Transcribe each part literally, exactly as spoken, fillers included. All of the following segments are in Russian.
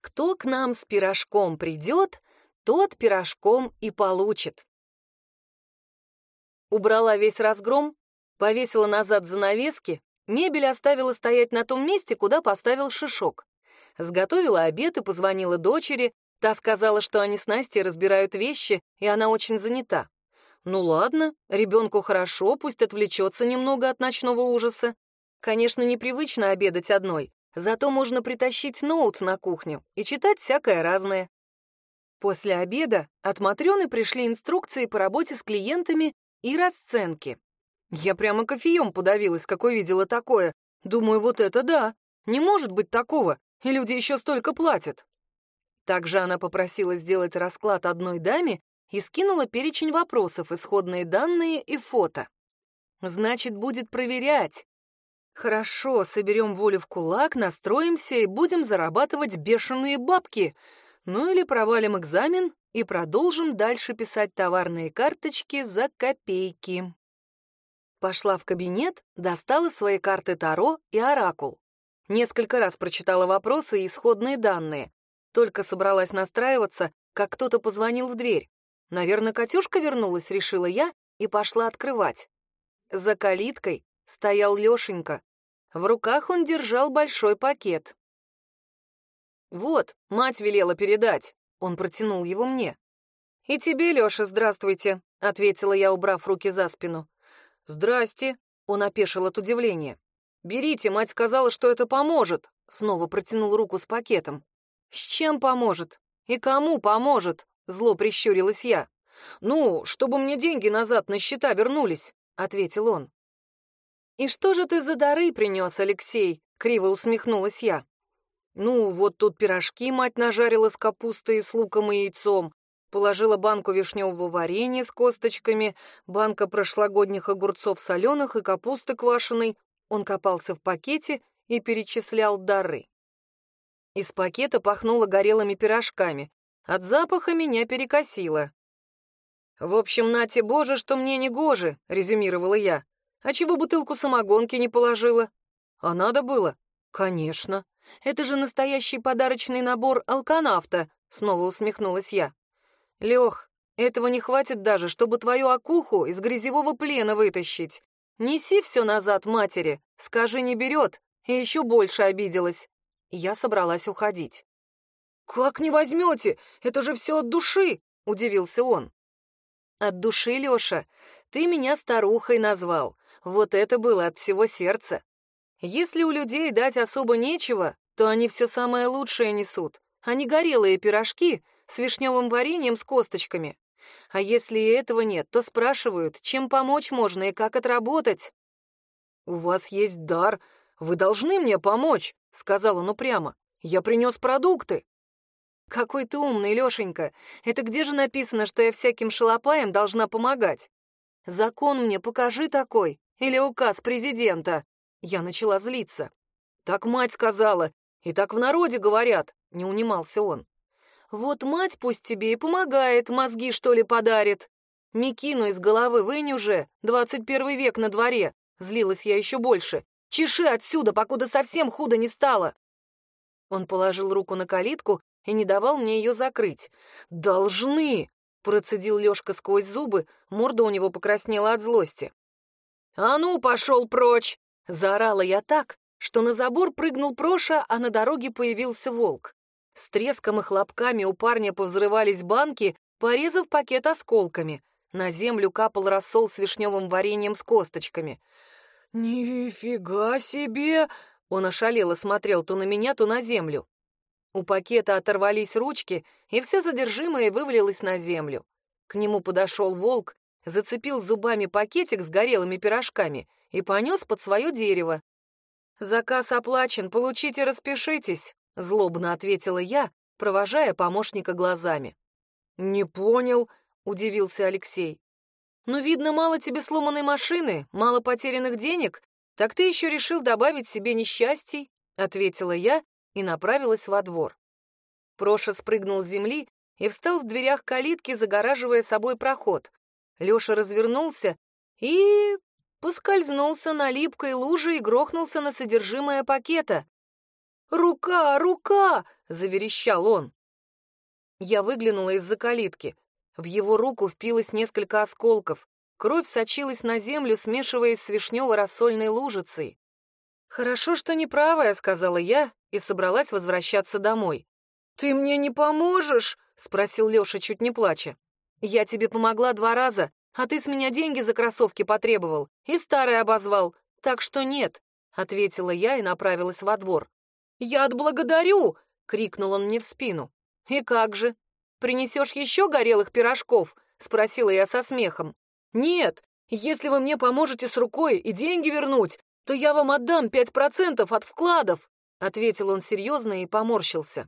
Кто к нам с пирожком придет, тот пирожком и получит. Убрала весь разгром, повесила назад занавески, мебель оставила стоять на том месте, куда поставил Шишок. Сготовила обед и позвонила дочери. Та сказала, что они с Настей разбирают вещи, и она очень занята. Ну ладно, ребенку хорошо, пусть отвлечется немного от ночного ужаса. Конечно, непривычно обедать одной, зато можно притащить ноут на кухню и читать всякое разное. После обеда от Матрёны пришли инструкции по работе с клиентами и расценки. Я прямо кофеем подавилась, как увидела такое. Думаю, вот это да, не может быть такого, и люди еще столько платят. Также она попросила сделать расклад одной даме и скинула перечень вопросов, исходные данные и фото. Значит, будет проверять. Хорошо, соберем волю в кулак, настроимся и будем зарабатывать бешеные бабки. Ну или провалим экзамен и продолжим дальше писать товарные карточки за копейки. Пошла в кабинет, достала свои карты Таро и Оракул. Несколько раз прочитала вопросы и исходные данные. Только собралась настраиваться, как кто-то позвонил в дверь. Наверное, Катюшка вернулась, решила я, и пошла открывать. За калиткой стоял Лешенька. В руках он держал большой пакет. «Вот, мать велела передать», — он протянул его мне. «И тебе, Леша, здравствуйте», — ответила я, убрав руки за спину. «Здрасте», — он опешил от удивления. «Берите, мать сказала, что это поможет», — снова протянул руку с пакетом. «С чем поможет? И кому поможет?» — зло прищурилась я. «Ну, чтобы мне деньги назад на счета вернулись», — ответил он. «И что же ты за дары принес, Алексей?» — криво усмехнулась я. «Ну, вот тут пирожки мать нажарила с капустой и с луком и яйцом, положила банку вишневого варенья с косточками, банка прошлогодних огурцов соленых и капусты квашеной». Он копался в пакете и перечислял дары. Из пакета пахнуло горелыми пирожками. От запаха меня перекосило. «В общем, нате боже, что мне не гоже», — резюмировала я. «А чего бутылку самогонки не положила?» «А надо было?» «Конечно. Это же настоящий подарочный набор алканавта», — снова усмехнулась я. «Лех, этого не хватит даже, чтобы твою окуху из грязевого плена вытащить. Неси все назад матери, скажи, не берет», и еще больше обиделась. Я собралась уходить. «Как не возьмете? Это же все от души!» — удивился он. «От души, Леша, ты меня старухой назвал. Вот это было от всего сердца. Если у людей дать особо нечего, то они все самое лучшее несут, а не горелые пирожки с вишневым вареньем с косточками. А если и этого нет, то спрашивают, чем помочь можно и как отработать». «У вас есть дар, вы должны мне помочь», — сказал он упрямо. «Я принес продукты». «Какой ты умный, Лешенька. Это где же написано, что я всяким шалопаям должна помогать? Закон мне покажи такой, или указ президента». Я начала злиться. «Так мать сказала, и так в народе говорят», — не унимался он. «Вот мать пусть тебе и помогает, мозги, что ли, подарит. Мекину из головы вынь уже, двадцать первый век на дворе», — злилась я еще больше. «Чеши отсюда, покуда совсем худо не стало». Он положил руку на калитку и не давал мне ее закрыть. «Должны!» — процедил Лешка сквозь зубы, морда у него покраснела от злости. «А ну, пошел прочь!» — заорала я так, что на забор прыгнул Проша, а на дороге появился волк. С треском и хлопками у парня повзрывались банки, порезав пакет осколками. На землю капал рассол с вишневым вареньем с косточками. «Нифига себе!» — он ошалело смотрел то на меня, то на землю. У пакета оторвались ручки, и все содержимое вывалилось на землю. К нему подошел волк, зацепил зубами пакетик с горелыми пирожками и понес под свое дерево. «Заказ оплачен, получите, распишитесь», — злобно ответила я, провожая помощника глазами. «Не понял», — удивился Алексей. «Ну, видно, мало тебе сломанной машины, мало потерянных денег, так ты еще решил добавить себе несчастий», — ответила я и направилась во двор. Проша спрыгнул с земли и встал в дверях калитки, загораживая собой проход. Леша развернулся и поскользнулся на липкой луже и грохнулся на содержимое пакета. «Рука, рука!» — заверещал он. Я выглянула из-за калитки. В его руку впилось несколько осколков. Кровь сочилась на землю, смешиваясь с вишнево-рассольной лужицей. «Хорошо, что не правая», — сказала я и собралась возвращаться домой. «Ты мне не поможешь?» — спросил Лёша, чуть не плача. «Я тебе помогла два раза, а ты с меня деньги за кроссовки потребовал и старые обозвал, так что нет», — ответила я и направилась во двор. «Я отблагодарю!» — крикнул он мне в спину. «И как же? Принесешь еще горелых пирожков?» — спросила я со смехом. «Нет, если вы мне поможете с рукой и деньги вернуть, то я вам отдам пять процентов от вкладов», — ответил он серьезно и поморщился.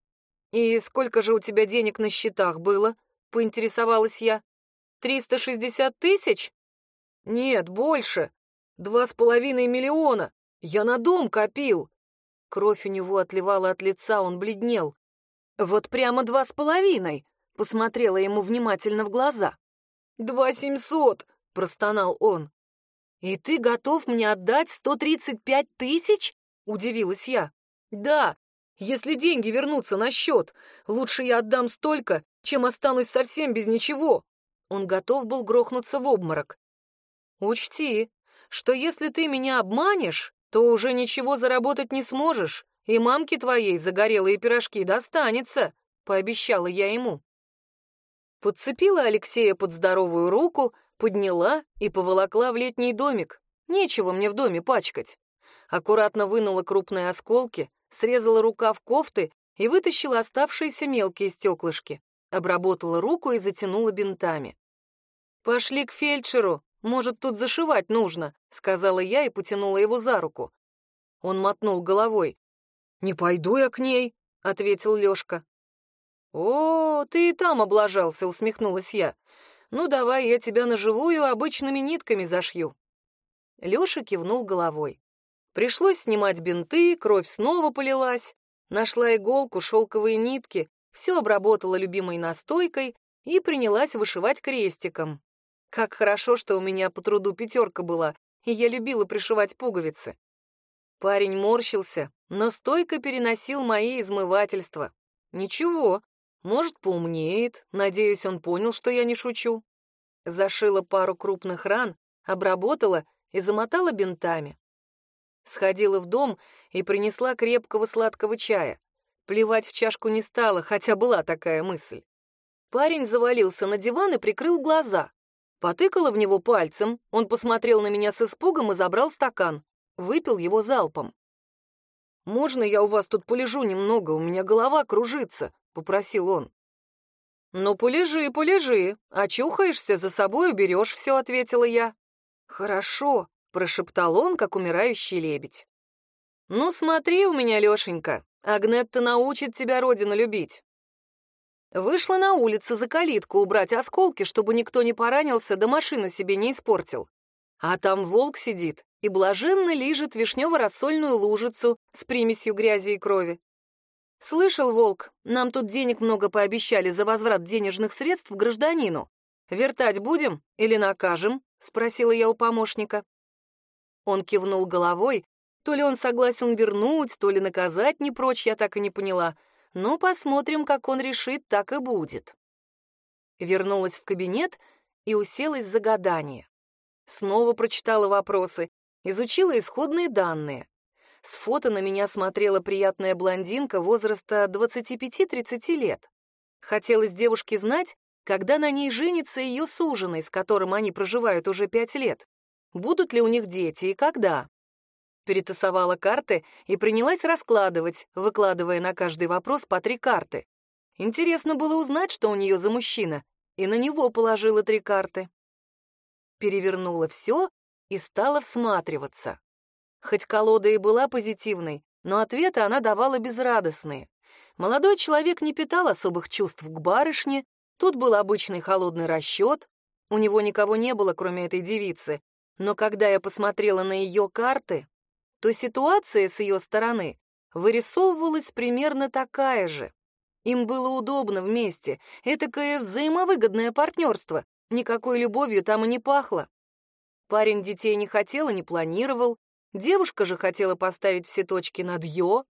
«И сколько же у тебя денег на счетах было?» — поинтересовалась я. «Триста шестьдесят тысяч?» «Нет, больше. Два с половиной миллиона. Я на дом копил». Кровь у него отливала от лица, он бледнел. «Вот прямо два с половиной», — посмотрела ему внимательно в глаза. «Два семьсот», — простонал он. «И ты готов мне отдать сто тридцать пять тысяч?» — удивилась я. «Да, если деньги вернутся на счет. Лучше я отдам столько, чем останусь совсем без ничего». Он готов был грохнуться в обморок. «Учти, что если ты меня обманешь, то уже ничего заработать не сможешь, и мамке твоей загорелые пирожки достанется», — пообещала я ему. Подцепила Алексея под здоровую руку, подняла и поволокла в летний домик. Нечего мне в доме пачкать. Аккуратно вынула крупные осколки, срезала рукав кофты и вытащила оставшиеся мелкие стеклышки. Обработала руку и затянула бинтами. «Пошли к фельдшеру, может, тут зашивать нужно», — сказала я и потянула его за руку. Он мотнул головой. «Не пойду я к ней», — ответил Лёшка. «О, ты и там облажался», — усмехнулась я. «Ну, давай я тебя на живую обычными нитками зашью». Лёша кивнул головой. Пришлось снимать бинты, кровь снова полилась. Нашла иголку, шелковые нитки, все обработала любимой настойкой и принялась вышивать крестиком. Как хорошо, что у меня по труду пятерка была, и я любила пришивать пуговицы. Парень морщился, но стойко переносил мои измывательства. Ничего, может, поумнеет, надеюсь, он понял, что я не шучу. Зашила пару крупных ран, обработала и замотала бинтами. Сходила в дом и принесла крепкого сладкого чая. Плевать в чашку не стала, хотя была такая мысль. Парень завалился на диван и прикрыл глаза. Потыкала в него пальцем, он посмотрел на меня с испугом и забрал стакан. Выпил его залпом. «Можно я у вас тут полежу немного? У меня голова кружится», — попросил он. «Ну, полежи, полежи. Очухаешься, за собой уберешь все», — ответила я. «Хорошо», — прошептал он, как умирающий лебедь. «Ну, смотри у меня, Лешенька, Агнетта научит тебя родину любить». Вышла на улицу за калитку убрать осколки, чтобы никто не поранился да машину себе не испортил. А там волк сидит и блаженно лижет вишнево-рассольную лужицу с примесью грязи и крови. «Слышал, волк, нам тут денег много пообещали за возврат денежных средств гражданину. Вертать будем или накажем?» — спросила я у помощника. Он кивнул головой, то ли он согласен вернуть, то ли наказать не прочь, я так и не поняла. Но посмотрим, как он решит, так и будет. Вернулась в кабинет и уселась за гадание. Снова прочитала вопросы, изучила исходные данные. С фото на меня смотрела приятная блондинка возраста двадцати пяти-тридцати лет. Хотелось девушке знать, когда на ней женится ее суженый, с которым они проживают уже пять лет. Будут ли у них дети и когда? Перетасовала карты и принялась раскладывать, выкладывая на каждый вопрос по три карты. Интересно было узнать, что у нее за мужчина, и на него положила три карты. Перевернула все и стала всматриваться. Хоть колода и была позитивной, но ответы она давала безрадостные. Молодой человек не питал особых чувств к барышне, тут был обычный холодный расчет, у него никого не было, кроме этой девицы, но когда я посмотрела на ее карты, то ситуация с ее стороны вырисовывалась примерно такая же. Им было удобно вместе, этакое взаимовыгодное партнерство, никакой любовью там и не пахло. Парень детей не хотел и не планировал, девушка же хотела поставить все точки над «ё».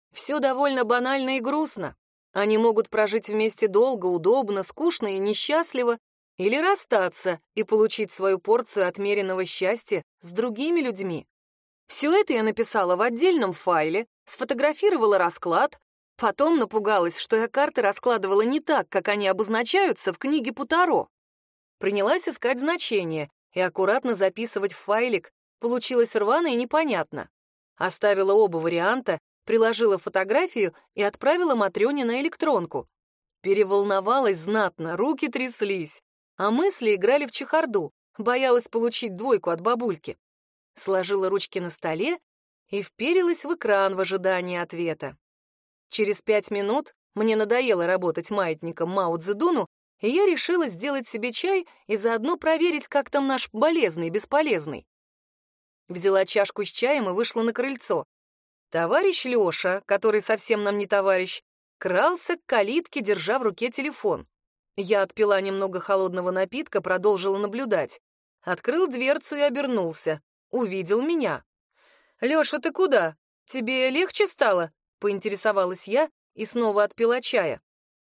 Все довольно банально и грустно. Они могут прожить вместе долго, удобно, скучно и несчастливо, или расстаться и получить свою порцию отмеренного счастья с другими людьми. Все это я написала в отдельном файле, сфотографировала расклад, потом напугалась, что я карты раскладывала не так, как они обозначаются в книге по Таро. Принялась искать значения и аккуратно записывать в файлик. Получилось рвано и непонятно. Оставила оба варианта, приложила фотографию и отправила Матрёне на электронку. Переволновалась знатно, руки тряслись, а мысли играли в чехарду, боялась получить двойку от бабульки. Сложила ручки на столе и вперилась в экран в ожидании ответа. Через пять минут мне надоело работать маятником Мао Цзэдуну, и я решила сделать себе чай и заодно проверить, как там наш болезный, бесполезный. Взяла чашку с чаем и вышла на крыльцо. Товарищ Лёша, который совсем нам не товарищ, крался к калитке, держа в руке телефон. Я отпила немного холодного напитка, продолжила наблюдать. Открыл дверцу и обернулся. Увидел меня. «Лёша, ты куда? Тебе легче стало?» — поинтересовалась я и снова отпила чая.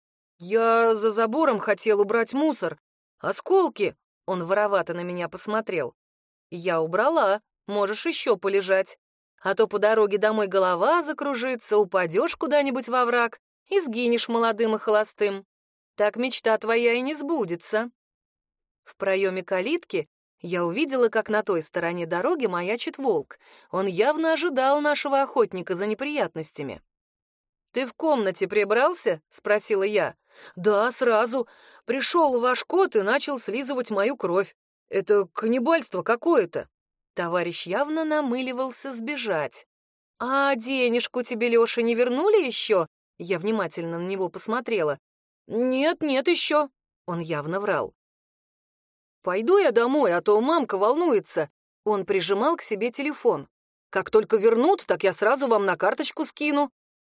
«Я за забором хотел убрать мусор. Осколки!» — он воровато на меня посмотрел. «Я убрала. Можешь еще полежать. А то по дороге домой голова закружится, упадешь куда-нибудь во враг и сгинешь молодым и холостым. Так мечта твоя и не сбудется». В проеме калитки я увидела, как на той стороне дороги маячит волк. Он явно ожидал нашего охотника за неприятностями. «Ты в комнате прибрался?» — спросила я. «Да, сразу. Пришел ваш кот и начал слизывать мою кровь. Это каннибальство какое-то». Товарищ явно намыливался сбежать. «А денежку тебе, Леша, не вернули еще?» Я внимательно на него посмотрела. «Нет, нет еще». Он явно врал. «Пойду я домой, а то мамка волнуется». Он прижимал к себе телефон. «Как только вернут, так я сразу вам на карточку скину».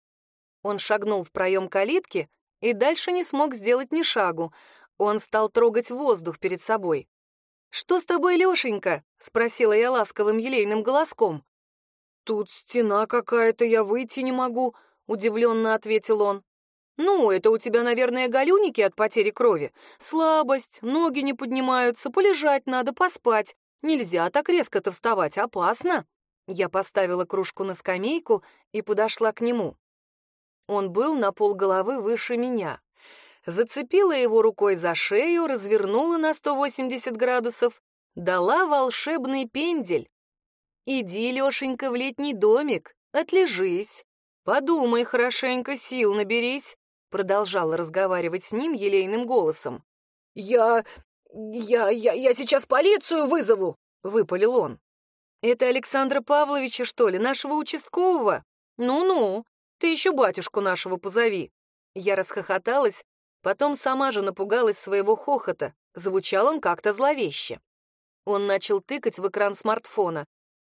Он шагнул в проем калитки и дальше не смог сделать ни шагу. Он стал трогать воздух перед собой. «Что с тобой, Лешенька?» — спросила я ласковым елейным голоском. «Тут стена какая-то, я выйти не могу», — удивленно ответил он. «Ну, это у тебя, наверное, галюники от потери крови. Слабость, ноги не поднимаются, полежать надо, поспать. Нельзя так резко-то вставать, опасно». Я поставила кружку на скамейку и подошла к нему. Он был на полголовы выше меня. Зацепила его рукой за шею, развернула на сто восемьдесят градусов, дала волшебный пендель. «Иди, Лешенька, в летний домик, отлежись, подумай хорошенько, сил наберись», продолжала разговаривать с ним елейным голосом. «Я... я... я, я сейчас полицию вызову», — выпалил он. «Это Александра Павловича, что ли, нашего участкового? Ну-ну, ты еще батюшку нашего позови». Я расхохоталась, потом сама же напугалась своего хохота. Звучал он как-то зловеще. Он начал тыкать в экран смартфона.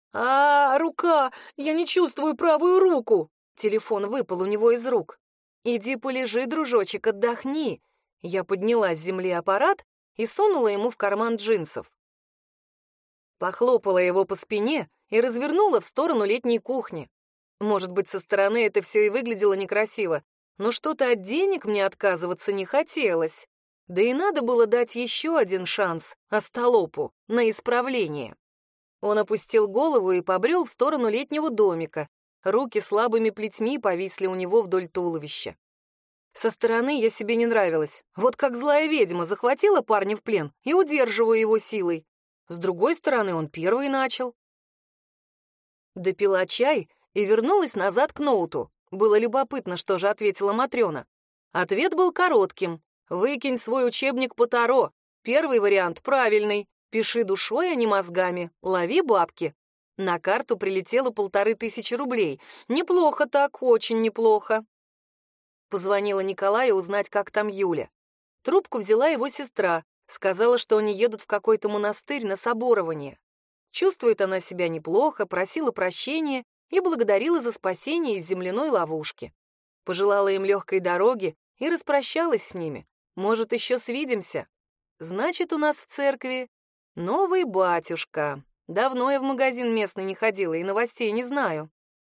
«А, рука! Я не чувствую правую руку!» Телефон выпал у него из рук. «Иди полежи, дружочек, отдохни». Я подняла с земли аппарат и сунула ему в карман джинсов. Похлопала его по спине и развернула в сторону летней кухни. Может быть, со стороны это все и выглядело некрасиво, но что-то от денег мне отказываться не хотелось. Да и надо было дать еще один шанс остолопу на исправление. Он опустил голову и побрел в сторону летнего домика. Руки слабыми плетьми повисли у него вдоль туловища. Со стороны я себе не нравилась. Вот как злая ведьма захватила парня в плен и удерживаю его силой. С другой стороны, он первый начал. Допила чай и вернулась назад к ноуту. Было любопытно, что же ответила Матрёна. Ответ был коротким. «Выкинь свой учебник по Таро. Первый вариант правильный. Пиши душой, а не мозгами. Лови бабки». На карту прилетело полторы тысячи рублей. Неплохо так, очень неплохо. Позвонила Николаю узнать, как там Юля. Трубку взяла его сестра. Сказала, что они едут в какой-то монастырь на соборование. Чувствует она себя неплохо, просила прощения и благодарила за спасение из земляной ловушки. Пожелала им легкой дороги и распрощалась с ними. Может, еще свидимся? Значит, у нас в церкви новый батюшка. Давно я в магазин местный не ходила и новостей не знаю.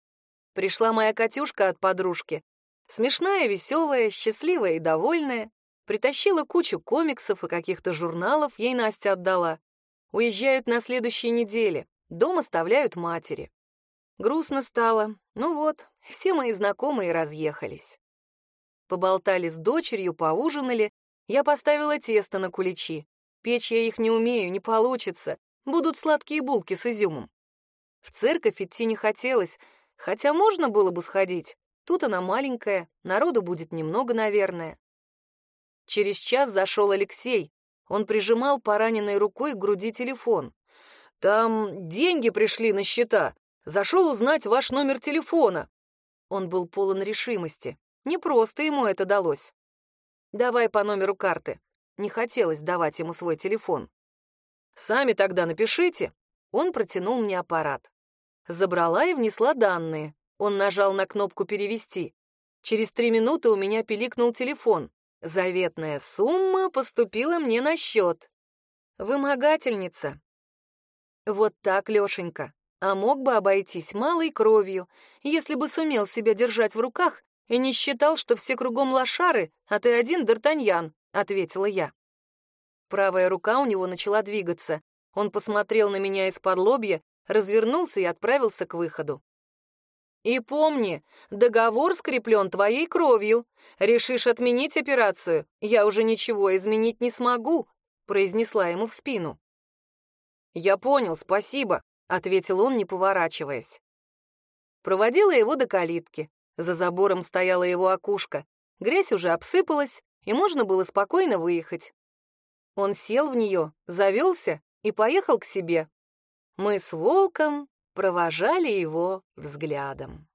Пришла моя Катюшка от подружки. Смешная, веселая, счастливая и довольная. Притащила кучу комиксов и каких-то журналов, ей Настя отдала. Уезжают на следующей неделе. Дом оставляют матери. Грустно стало. Ну вот, все мои знакомые разъехались. Поболтали с дочерью, поужинали. Я поставила тесто на куличи. Печь я их не умею, не получится. Будут сладкие булки с изюмом. В церковь идти не хотелось, хотя можно было бы сходить. Тут она маленькая, народу будет немного, наверное. Через час зашел Алексей. Он прижимал пораненной рукой к груди телефон. «Там деньги пришли на счета. Зашел узнать ваш номер телефона». Он был полон решимости. Не просто ему это далось. «Давай по номеру карты». Не хотелось давать ему свой телефон. «Сами тогда напишите». Он протянул мне аппарат. Забрала и внесла данные. Он нажал на кнопку «Перевести». Через три минуты у меня пиликнул телефон. Заветная сумма поступила мне на счет. Вымогательница. Вот так, Лешенька. А мог бы обойтись малой кровью, если бы сумел себя держать в руках и не считал, что все кругом лошары, а ты один Д'Артаньян, — ответила я. Правая рука у него начала двигаться. Он посмотрел на меня из-под лобья, развернулся и отправился к выходу. «И помни, договор скреплен твоей кровью. Решишь отменить операцию, я уже ничего изменить не смогу», — произнесла ему в спину. «Я понял, спасибо», — ответил он, не поворачиваясь. Проводила его до калитки. За забором стояла его окушка. Грязь уже обсыпалась, и можно было спокойно выехать. Он сел в нее, завелся и поехал к себе. Мы с Волком провожали его взглядом.